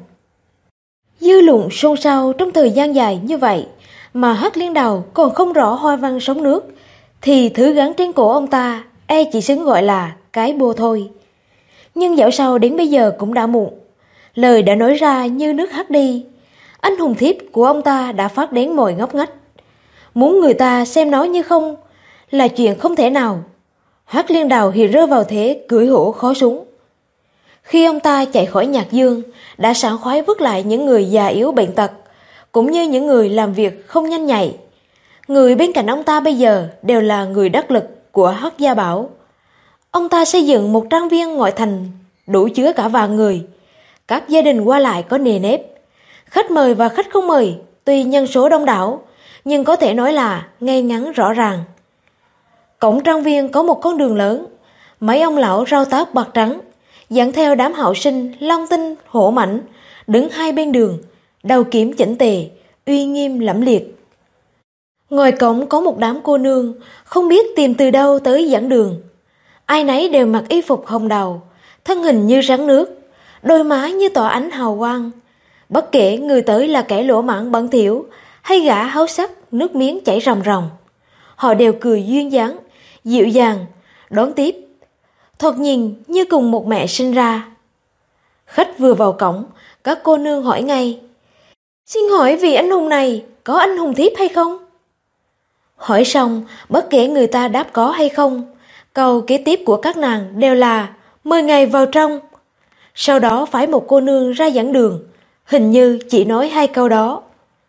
Dư luận xôn xao trong thời gian dài như vậy mà Hắc Liên Đào còn không rõ hoa văn sóng nước, thì thứ gắn trên cổ ông ta chỉ xứng gọi là cái bô thôi. Nhưng dạo sau đến bây giờ cũng đã muộn. Lời đã nói ra như nước hắt đi. Anh hùng thiếp của ông ta đã phát đến mọi ngóc ngách. Muốn người ta xem nó như không là chuyện không thể nào. Hắc Liên Đào thì rơi vào thế cưỡi hổ khó súng. Khi ông ta chạy khỏi Nhạc Dương, đã sảng khoái vứt lại những người già yếu bệnh tật, cũng như những người làm việc không nhanh nhạy. Người bên cạnh ông ta bây giờ đều là người đắc lực của Hắc Gia Bảo. Ông ta xây dựng một trang viên ngoại thành đủ chứa cả vạn người. Các gia đình qua lại có nề nếp. Khách mời và khách không mời tuy nhân số đông đảo, nhưng có thể nói là ngay ngắn rõ ràng. Cổng trang viên có một con đường lớn, mấy ông lão râu tóc bạc trắng dẫn theo đám hậu sinh long tinh hổ mãnh đứng hai bên đường, đầu kiếm chỉnh tề, uy nghiêm lẫm liệt. Ngoài cổng có một đám cô nương không biết tìm từ đâu tới dẫn đường. Ai nấy đều mặc y phục hồng đầu, thân hình như rắn nước, đôi má như tỏa ánh hào quang. Bất kể người tới là kẻ lỗ mãng bẩn thỉu hay gã háo sắc nước miếng chảy ròng ròng, họ đều cười duyên dáng, dịu dàng, đón tiếp, thoạt nhìn như cùng một mẹ sinh ra. Khách vừa vào cổng, các cô nương hỏi ngay: "Xin hỏi vị anh hùng này có anh hùng thiếp hay không?" Hỏi xong, bất kể người ta đáp có hay không, câu kế tiếp của các nàng đều là "mời ngài vào trong". Sau đó phái một cô nương ra dẫn đường, hình như chỉ nói 2 câu đó.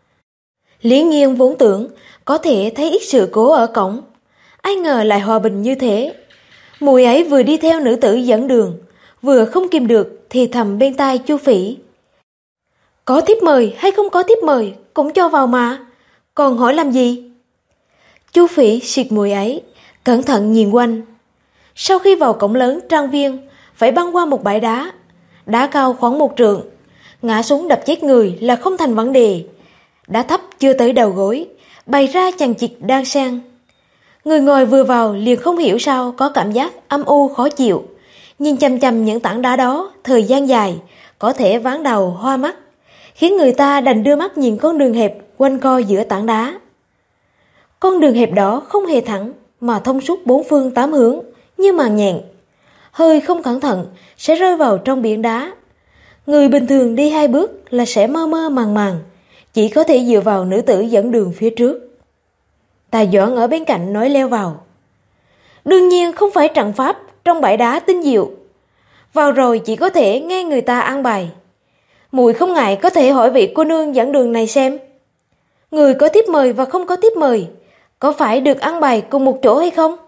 Lý Nghiên vốn tưởng có thể thấy ít sự cố ở cổng, ai ngờ lại hòa bình như thế. Mùi ấy vừa đi theo nữ tử dẫn đường, vừa không kìm được thì thầm bên tai Chu Phỉ: "Có thiếp mời hay không có thiếp mời cũng cho vào mà, còn hỏi làm gì?" Chu Phỉ xịt mùi ấy, cẩn thận nhìn quanh. Sau khi vào cổng lớn trang viên, phải băng qua một bãi đá, đá cao khoảng 1 trượng, ngã xuống đập chết người là không thành vấn đề. Đá thấp chưa tới đầu gối, bày ra chằng chịt đan sen. Người ngồi vừa vào liền không hiểu sao có cảm giác âm u khó chịu, nhìn chằm chằm những tảng đá đó thời gian dài, có thể ván đầu hoa mắt, khiến người ta đành đưa mắt nhìn con đường hẹp quanh co giữa tảng đá. Con đường hẹp đó không hề thẳng mà thông suốt 4 phương 8 hướng như màn nhện, hơi không cẩn thận sẽ rơi vào trong biển đá. Người bình thường đi 2 bước là sẽ mơ mơ màng màng, chỉ có thể dựa vào nữ tử dẫn đường phía trước. Tài Doãn ở bên cạnh nói leo vào: "Đương nhiên không phải trận pháp trong bãi đá tinh diệu, vào rồi chỉ có thể nghe người ta an bài. Muội không ngại có thể hỏi vị cô nương dẫn đường này xem, người có thiếp mời và không có thiếp mời có phải được an bài cùng một chỗ hay không?"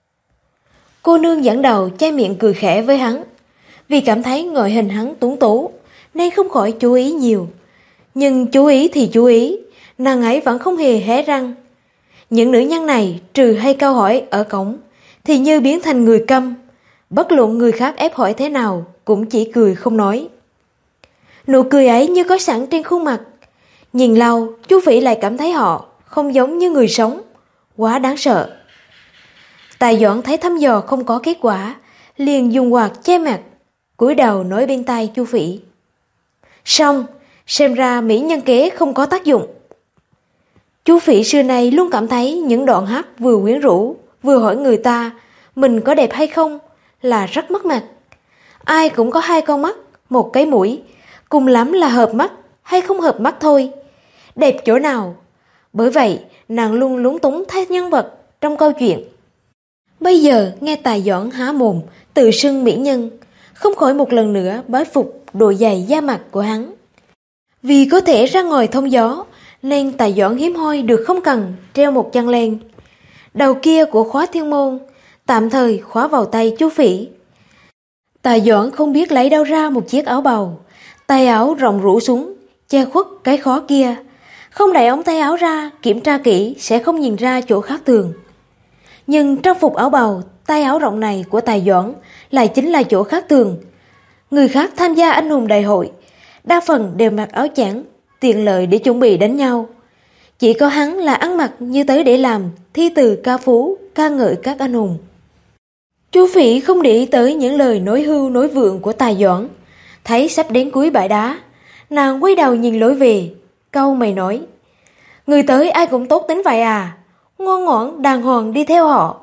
Cô nương dẫn đầu che miệng cười khẽ với hắn, vì cảm thấy ngoại hình hắn tuấn tú nên không khỏi chú ý nhiều. Nhưng chú ý thì chú ý, nàng ấy vẫn không hề hé răng. Những nữ nhân này trừ hay câu hỏi ở cổng thì như biến thành người câm, bất luận người khác ép hỏi thế nào cũng chỉ cười không nói. Nụ cười ấy như có sẵn trên khuôn mặt, Nhìn lâu, chú Phỉ lại cảm thấy họ không giống như người sống, quá đáng sợ. Tài Doãn thấy thăm dò không có kết quả, liền dùng quạt che mặt, cúi đầu nói bên tai chú Phỉ. Xong, xem ra mỹ nhân kế không có tác dụng. Chú Phỉ xưa nay luôn cảm thấy những đoạn hát vừa quyến rũ, vừa hỏi người ta mình có đẹp hay không là rất mất mặt. Ai cũng có hai con mắt, một cái mũi, cùng lắm là hợp mắt hay không hợp mắt thôi. Đẹp chỗ nào? Bởi vậy, nàng luôn lúng túng thay nhân vật trong câu chuyện. Bây giờ nghe Tài Doãn há mồm, tự xưng mỹ nhân, không khỏi một lần nữa bái phục độ dày da mặt của hắn. Vì có thể ra ngoài thông gió, nên Tài Doãn hiếm hoi được không cần treo một chân lên. Đầu kia của khóa thiên môn, tạm thời khóa vào tay chú Phỉ. Tài Doãn không biết lấy đâu ra một chiếc áo bào, tay áo rộng rũ xuống, che khuất cái khóa kia. Không đẩy ống tay áo ra, kiểm tra kỹ sẽ không nhìn ra chỗ khác thường. Nhưng trang phục áo bào, tay áo rộng này của Tài Doãn lại chính là chỗ khác thường. Người khác tham gia anh hùng đại hội, đa phần đều mặc áo chẽn, tiện lợi để chuẩn bị đánh nhau. Chỉ có hắn là ăn mặc như tới để làm thi từ ca phú, ca ngợi các anh hùng. Chú Phỉ không để ý tới những lời nói hưu nói vượng của Tài Doãn. Thấy sắp đến cuối bãi đá, nàng quay đầu nhìn lối về, cau mày nói: người tới ai cũng tốt tính vậy à, ngoan ngoãn đàng hoàng đi theo họ.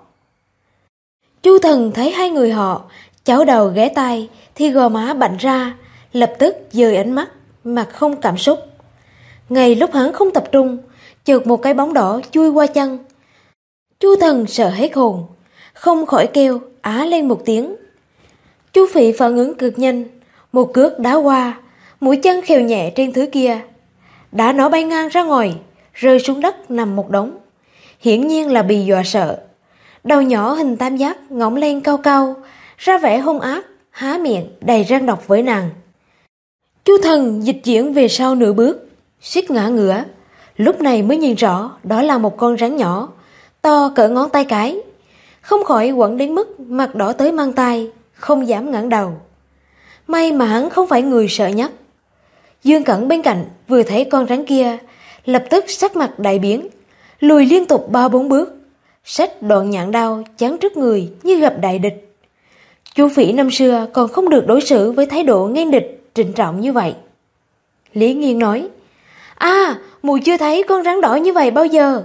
Chu Thần thấy hai người họ, cháu đầu ghé tai thì gò má bạnh ra, lập tức dời ánh mắt, mặt không cảm xúc. Ngay lúc hắn không tập trung, chợt một cái bóng đỏ chui qua chân. Chu Thần sợ hết hồn, không khỏi kêu á lên một tiếng. Chú Phỉ phản ứng cực nhanh, một cước đá qua, mũi chân khều nhẹ trên thứ kia, đá nó bay ngang ra ngoài, rơi xuống đất nằm một đống. Hiển nhiên là bị dọa sợ. Đầu nhỏ hình tam giác ngẩng lên cao cao, ra vẻ hung ác, há miệng đầy răng độc với nàng. Chu Thần dịch chuyển về sau nửa bước, suýt ngã ngửa. Lúc này mới nhìn rõ đó là một con rắn nhỏ, to cỡ ngón tay cái. Không khỏi quặn đến mức mặt đỏ tới mang tai, không dám ngẩng đầu. May mà hắn không phải người sợ nhất. Dương Cẩn bên cạnh vừa thấy con rắn kia, lập tức sắc mặt đại biến, lùi liên tục 3-4 bước, xách đoạn nhạn đao chắn trước người như gặp đại địch. Chu Phỉ năm xưa còn không được đối xử với thái độ ngang địch trịnh trọng như vậy. Lý Nghiên nói: mùi chưa thấy con rắn đỏ như vậy bao giờ.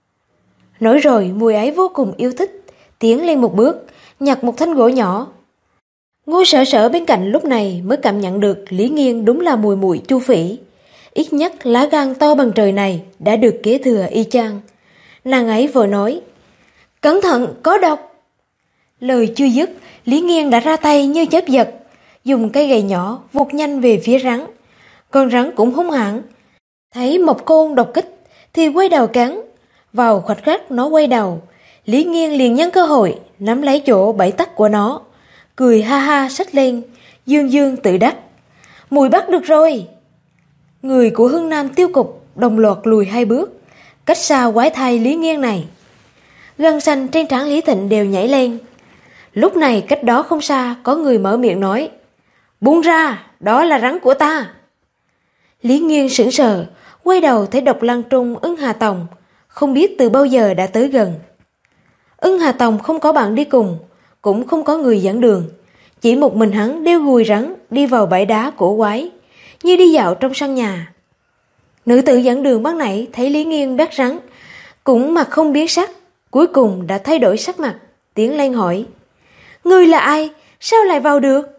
Nói rồi mùi ấy vô cùng yêu thích, tiến lên một bước, nhặt một thanh gỗ nhỏ. Ngô Sở Sở bên cạnh lúc này mới cảm nhận được Lý Nghiên đúng là mùi muội Chu Phỉ. Ít nhất lá gan to bằng trời này đã được kế thừa y chang. Nàng ấy vừa nói: cẩn thận, có độc. Lời chưa dứt, Lý Nghiên đã ra tay như chớp giật, dùng cây gậy nhỏ vụt nhanh về phía rắn. Con rắn cũng hung hãn, thấy một côn độc kích thì quay đầu cắn. Vào khoảnh khắc nó quay đầu, Lý Nghiên liền nhân cơ hội nắm lấy chỗ bẫy tắc của nó, cười ha ha xách lên, dương dương tự đắc: mùi bắt được rồi. Người của Hưng Nam tiêu cục đồng loạt lùi 2 bước, cách xa quái thai Lý Nghiên này. Gân xanh trên trán Lý Thịnh đều nhảy lên. Lúc này cách đó không xa có người mở miệng nói: buông ra, đó là rắn của ta. Lý Nghiên sững sờ, quay đầu thấy Độc Lăng Trung Ưng Hà Tòng không biết từ bao giờ đã tới gần. Ưng Hà Tòng không có bạn đi cùng, cũng không có người dẫn đường, chỉ một mình hắn đeo gùi rắn đi vào bãi đá cổ quái, như đi dạo trong sân nhà. Nữ tử dẫn đường ban nãy thấy Lý Nghiên bắt rắn, cũng mặt không biến sắc, cuối cùng đã thay đổi sắc mặt, tiến lên hỏi: ngươi là ai, sao lại vào được?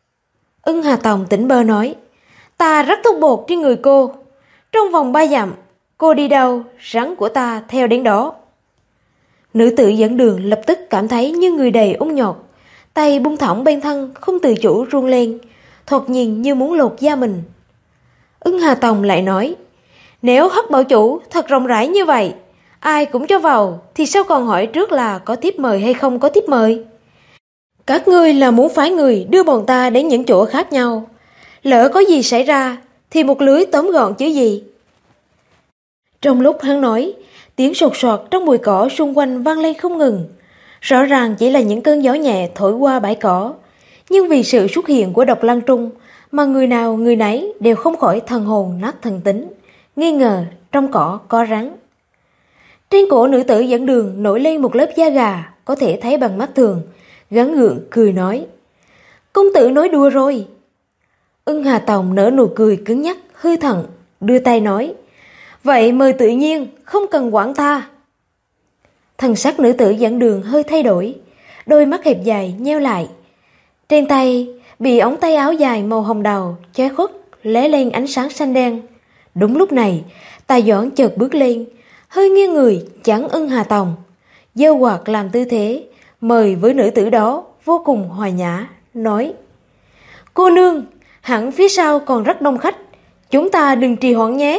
Ưng Hà Tòng tỉnh bơ nói: ta rất thuốc bột trên người cô, trong vòng 3 dặm, cô đi đâu, rắn của ta theo đến đó. Nữ tử dẫn đường lập tức cảm thấy như người đầy ung nhọt, tay buông thõng bên thân không tự chủ run lên, thoạt nhìn như muốn lột da mình. Ưng Hà Tòng lại nói: nếu Hắc bảo chủ thật rộng rãi như vậy, ai cũng cho vào, thì sao còn hỏi trước là có thiếp mời hay không có thiếp mời? Các ngươi là muốn phái người đưa bọn ta đến những chỗ khác nhau, lỡ có gì xảy ra thì một lưới tóm gọn chứ gì. Trong lúc hắn nói, tiếng sột soạt trong bụi cỏ xung quanh vang lên không ngừng. Rõ ràng chỉ là những cơn gió nhẹ thổi qua bãi cỏ, nhưng vì sự xuất hiện của Độc Lăng Trung mà người nào người nấy đều không khỏi thần hồn nát thần tính, nghi ngờ trong cỏ có rắn. Trên cổ nữ tử dẫn đường nổi lên một lớp da gà, có thể thấy bằng mắt thường, gắng gượng cười nói: "Công tử nói đùa rồi." Ưng Hà Tòng nở nụ cười cứng nhắc, hư thận, đưa tay nói: "Vậy mời tự nhiên, không cần quản ta." Thần sắc nữ tử dẫn đường hơi thay đổi, đôi mắt hẹp dài nheo lại. Trên tay bị ống tay áo dài màu hồng đào che khuất lóe lên ánh sáng xanh đen. Đúng lúc này, Tài Doãn chợt bước lên, hơi nghiêng người chắn Ưng Hà Tòng, giơ quạt làm tư thế mời với nữ tử đó, vô cùng hòa nhã, nói: "Cô nương, hẳn phía sau còn rất đông khách, chúng ta đừng trì hoãn nhé."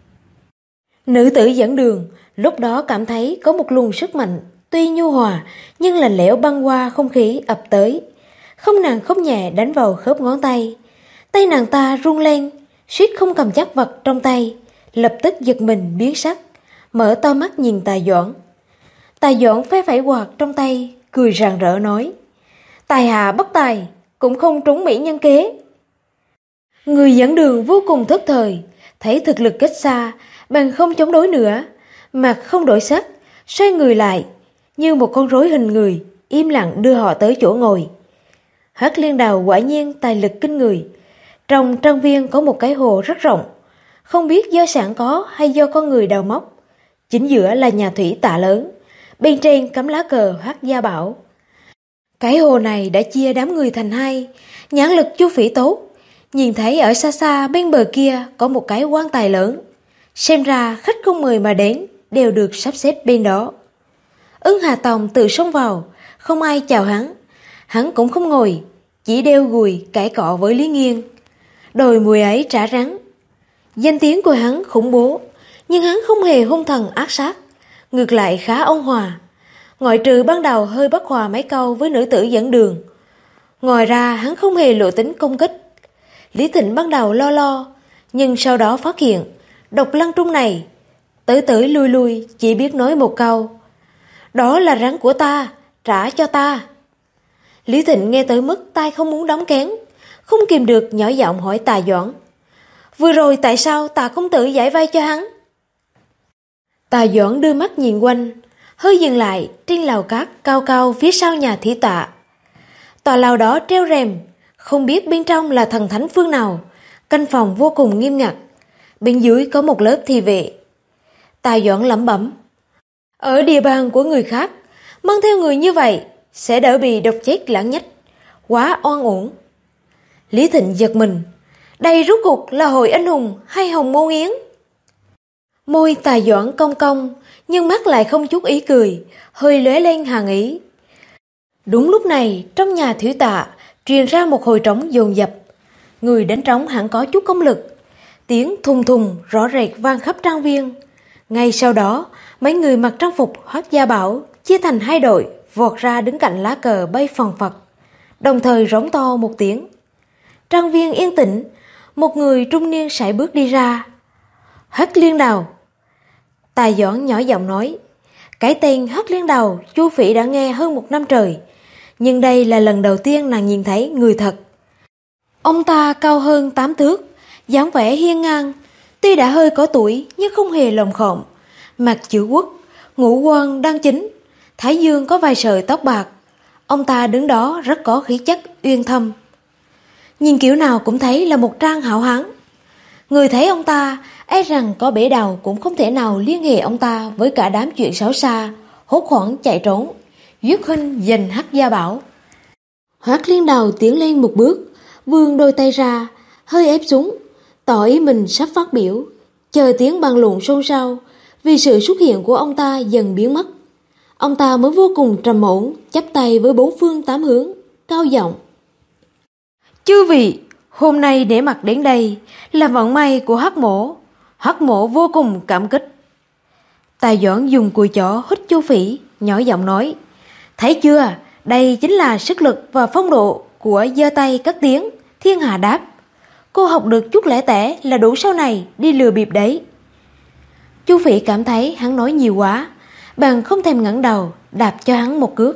Nữ tử dẫn đường lúc đó cảm thấy có một luồng sức mạnh tuy nhu hòa nhưng lạnh lẽo băng qua không khí ập tới, không nặng không nhẹ đánh vào khớp ngón tay. Tay nàng ta run lên, suýt không cầm chắc vật trong tay, lập tức giật mình biến sắc, mở to mắt nhìn Tài Doãn. Tài Doãn phe phẩy quạt trong tay, cười rạng rỡ nói: "Tài hạ bất tài, cũng không trúng mỹ nhân kế." Người dẫn đường vô cùng thất thời, thấy thực lực cách xa, bèn không chống đối nữa, mặt không đổi sắc, xoay người lại, như một con rối hình người, im lặng đưa họ tới chỗ ngồi. Hắc Liên Đào quả nhiên tài lực kinh người. Trong trang viên có một cái hồ rất rộng, không biết do sẵn có hay do con người đào móc. Chính giữa là nhà thủy tạ lớn, bên trên cắm lá cờ Hắc Gia Bảo. Cái hồ này đã chia đám người thành hai, nhãn lực Chu Phỉ tốt, nhìn thấy ở xa xa bên bờ kia có một cái quan tài lớn. Xem ra khách không mời mà đến đều được sắp xếp bên đó. Ưng Hà Tòng tự xông vào, không ai chào hắn cũng không ngồi, chỉ đeo gùi cãi cọ với Lý Nghiên. Đồi mùi ấy trả rắn. Danh tiếng của hắn khủng bố, nhưng hắn không hề hung thần ác sát, ngược lại khá ôn hòa. Ngoại trừ ban đầu hơi bất hòa mấy câu với nữ tử dẫn đường, ngoài ra hắn không hề lộ tính công kích. Lý Thịnh ban đầu lo, nhưng sau đó phát hiện độc lăng trung này tới lui chỉ biết nói một câu: "Đó là rắn của ta, trả cho ta." Lý Thịnh nghe tới mức tai không muốn đóng kén, không kìm được nhỏ giọng hỏi Tài Doãn: "Vừa rồi tại sao Tạ công tử giải vây cho hắn?" Tài Doãn đưa mắt nhìn quanh, hơi dừng lại trên lầu cát cao cao phía sau nhà Thí Tạ. Tòa lầu đó treo rèm, không biết bên trong là thần thánh phương nào, canh phòng vô cùng nghiêm ngặt, bên dưới có một lớp thị vệ. Tài Doãn lẩm bẩm: "Ở địa bàn của người khác, mang theo người như vậy sẽ đỡ bị độc chết lãng nhách, quá oan uổng." Lý Thịnh giật mình, đây rốt cuộc là Hội Anh Hùng hay Hồng Môn Yến? Môi Tài Doãn cong cong, nhưng mắt lại không chút ý cười, hơi lóe lên hàn ý. Đúng lúc này, trong nhà Thủy Tạ truyền ra một hồi trống dồn dập. Người đánh trống hẳn có chút công lực, tiếng thùng thùng rõ rệt vang khắp trang viên. Ngay sau đó, mấy người mặc trang phục Hoắc Gia Bảo chia thành hai đội, vọt ra đứng cạnh lá cờ bay phần phật, đồng thời rống to một tiếng. Trang viên yên tĩnh, một người trung niên sải bước đi ra. "Hắc Liên Đào." Tài Doãn nhỏ giọng nói. Cái tên Hắc Liên Đào Chu Phỉ đã nghe hơn một năm trời, nhưng đây là lần đầu tiên nàng nhìn thấy người thật. Ông ta cao hơn 8 thước, dáng vẻ hiên ngang, tuy đã hơi có tuổi nhưng không hề lồng khộm, mặt chữ quốc, ngũ quan đang chính, thái dương có vài sợi tóc bạc. Ông ta đứng đó rất có khí chất uyên thâm, nhìn kiểu nào cũng thấy là một trang hảo hán. Người thấy ông ta e rằng có bể đầu cũng không thể nào liên hệ ông ta với cả đám chuyện xấu xa, hốt hoảng chạy trốn, giết huynh giành Hắc Gia Bảo. Hoắc Liên Đào tiến lên một bước, vươn đôi tay ra, hơi ép xuống, tỏ ý mình sắp phát biểu, chờ tiếng bàn luận xôn xao vì sự xuất hiện của ông ta dần biến mất. Ông ta mới vô cùng trầm ổn, chắp tay với bốn phương tám hướng, cao giọng: "Chư vị, hôm nay để mặt đến đây là vận may của Hắc Mỗ. Hắc Mỗ vô cùng cảm kích." Tài Doãn dùng cùi chỏ hít Chu Phỉ, nhỏ giọng nói: "Thấy chưa, đây chính là sức lực và phong độ của giơ tay cất tiếng, thiên hạ đáp. Cô học được chút lẻ tẻ là đủ sau này đi lừa bịp đấy." Chu Phỉ cảm thấy hắn nói nhiều quá, bèn không thèm ngẩng đầu, đạp cho hắn một cước.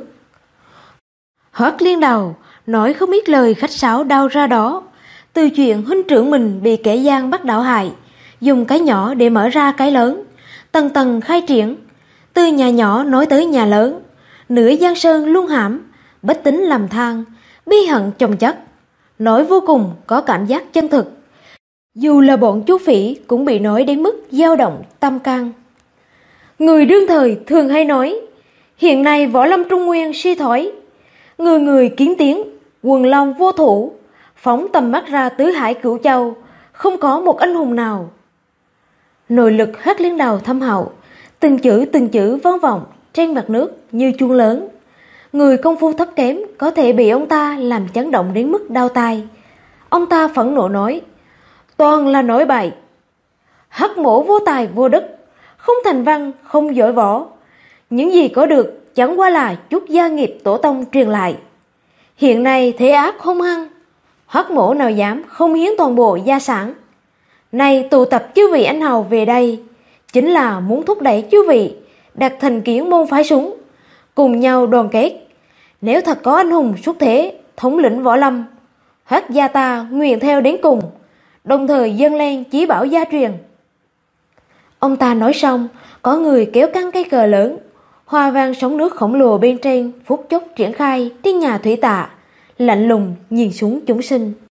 Hoắc Liên Đào nói không ít lời khách sáo đau ra đó, từ chuyện huynh trưởng mình bị kẻ gian bắt đảo hại, dùng cái nhỏ để mở ra cái lớn, tầng tầng khai triển, từ nhà nhỏ nói tới nhà lớn, nửa giang sơn luân hãm, bách tính lầm than, bi hận chồng chất, nói vô cùng có cảm giác chân thực. Dù là bọn chú phỉ cũng bị nói đến mức dao động tâm can. Người đương thời thường hay nói, hiện nay võ lâm Trung Nguyên suy thoái, người người kiến tiếng, quần long vô thủ, phóng tầm mắt ra tứ hải cửu châu, không có một anh hùng nào. Nội lực Hắc Liên Đào thâm hậu, từng chữ vang vọng trên mặt nước như chuông lớn. Người công phu thấp kém có thể bị ông ta làm chấn động đến mức đau tai. Ông ta phẫn nộ nói, toàn là nói bậy. Hắc mổ vô tài vô đức, không thành văn, không giỏi võ. Những gì có được chẳng qua là chút gia nghiệp tổ tông truyền lại. Hiện nay thế ác hung hăng, Hắc mổ nào dám không hiến toàn bộ gia sản. Nay tụ tập chư vị anh hầu về đây, chính là muốn thúc đẩy chư vị đặt thành kiến môn phái súng, cùng nhau đoàn kết. Nếu thật có anh hùng xuất thế, thống lĩnh võ lâm, Hắc gia ta nguyện theo đến cùng, đồng thời dâng lên chí bảo gia truyền. Ông ta nói xong, có người kéo căng cây cờ lớn, hoa vang sóng nước khổng lồ bên trên phút chốc triển khai trên nhà thủy tạ, lạnh lùng nhìn xuống chúng sinh.